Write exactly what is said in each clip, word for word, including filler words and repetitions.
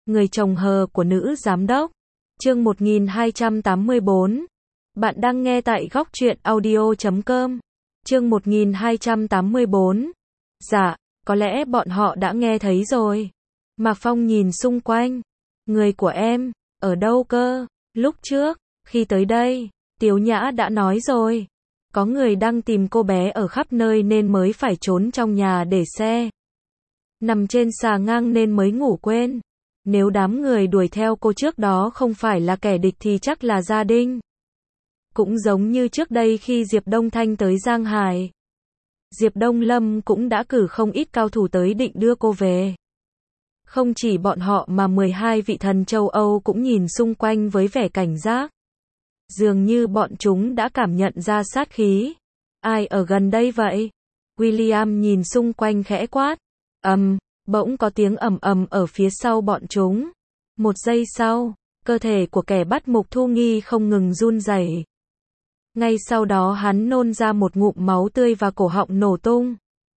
Người chồng hờ của nữ giám đốc. Chương một nghìn hai trăm tám mươi bốn. Bạn đang nghe tại góc truyện audio chấm com. Chương một nghìn hai trăm tám mươi bốn. Dạ, có lẽ bọn họ đã nghe thấy rồi. Mạc Phong nhìn xung quanh. Người của em, ở đâu cơ? Lúc trước, khi tới đây, Tiếu Nhã đã nói rồi. Có người đang tìm cô bé ở khắp nơi nên mới phải trốn trong nhà để xe. Nằm trên xà ngang nên mới ngủ quên. Nếu đám người đuổi theo cô trước đó không phải là kẻ địch thì chắc là gia đình. Cũng giống như trước đây khi Diệp Đông Thanh tới Giang Hải. Diệp Đông Lâm cũng đã cử không ít cao thủ tới định đưa cô về. Không chỉ bọn họ mà mười hai vị thần châu Âu cũng nhìn xung quanh với vẻ cảnh giác. Dường như bọn chúng đã cảm nhận ra sát khí. Ai ở gần đây vậy? William nhìn xung quanh khẽ quát. Ầm, bỗng có tiếng ầm ầm ở phía sau bọn chúng. Một giây sau, cơ thể của kẻ bắt Mục Thu Nghi không ngừng run rẩy. Ngay sau đó hắn nôn ra một ngụm máu tươi và cổ họng nổ tung.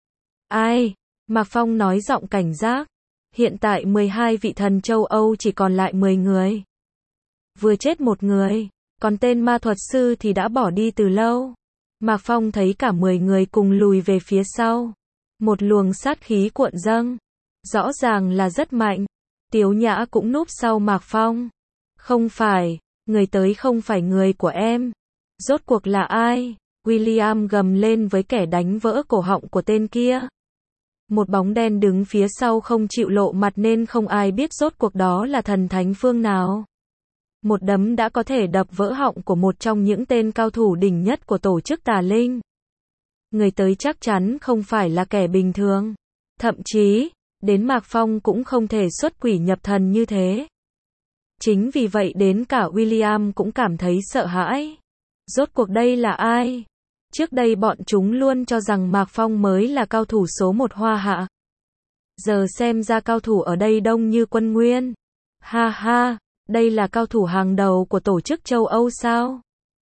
Ai? Mạc Phong nói giọng cảnh giác. Hiện tại mười hai vị thần châu Âu chỉ còn lại mười người. Vừa chết một người, còn tên ma thuật sư thì đã bỏ đi từ lâu. Mạc Phong thấy cả mười người cùng lùi về phía sau. Một luồng sát khí cuộn dâng. Rõ ràng là rất mạnh. Tiếu Nhã cũng núp sau Mạc Phong. Không phải, người tới không phải người của em. Rốt cuộc là ai? William gầm lên với kẻ đánh vỡ cổ họng của tên kia. Một bóng đen đứng phía sau không chịu lộ mặt nên không ai biết rốt cuộc đó là thần thánh phương nào. Một đấm đã có thể đập vỡ họng của một trong những tên cao thủ đỉnh nhất của tổ chức tà linh. Người tới chắc chắn không phải là kẻ bình thường. Thậm chí, đến Mạc Phong cũng không thể xuất quỷ nhập thần như thế. Chính vì vậy đến cả William cũng cảm thấy sợ hãi. Rốt cuộc đây là ai? Trước đây bọn chúng luôn cho rằng Mạc Phong mới là cao thủ số một Hoa Hạ. Giờ xem ra cao thủ ở đây đông như quân nguyên. Ha ha, đây là cao thủ hàng đầu của tổ chức châu Âu sao?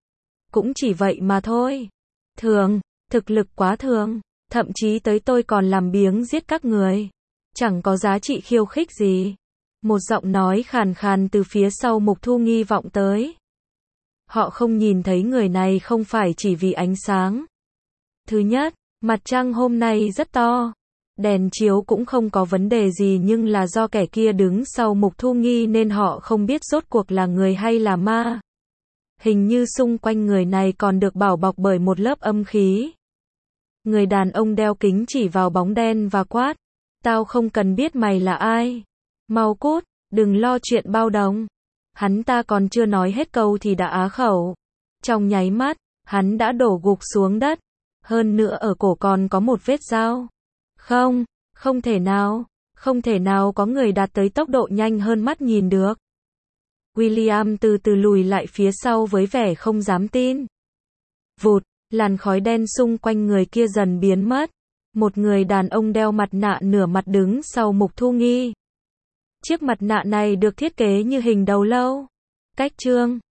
Cũng chỉ vậy mà thôi. Thường, thực lực quá thường, thậm chí tới tôi còn làm biếng giết các người. Chẳng có giá trị khiêu khích gì. Một giọng nói khàn khàn từ phía sau Mục Thu Nghi vọng tới. Họ không nhìn thấy người này không phải chỉ vì ánh sáng. Thứ nhất, mặt trăng hôm nay rất to. Đèn chiếu cũng không có vấn đề gì nhưng là do kẻ kia đứng sau Mục Thu Nghi nên họ không biết rốt cuộc là người hay là ma. Hình như xung quanh người này còn được bảo bọc bởi một lớp âm khí. Người đàn ông đeo kính chỉ vào bóng đen và quát. Tao không cần biết mày là ai. Mau cút, đừng lo chuyện bao đồng. Hắn ta còn chưa nói hết câu thì đã á khẩu. Trong nháy mắt, hắn đã đổ gục xuống đất. Hơn nữa ở cổ còn có một vết dao. Không, không thể nào, không thể nào có người đạt tới tốc độ nhanh hơn mắt nhìn được. William từ từ lùi lại phía sau với vẻ không dám tin. Vụt, làn khói đen xung quanh người kia dần biến mất. Một người đàn ông đeo mặt nạ nửa mặt đứng sau Mục Thu Nghi. Chiếc mặt nạ này được thiết kế như hình đầu lâu. Cách chương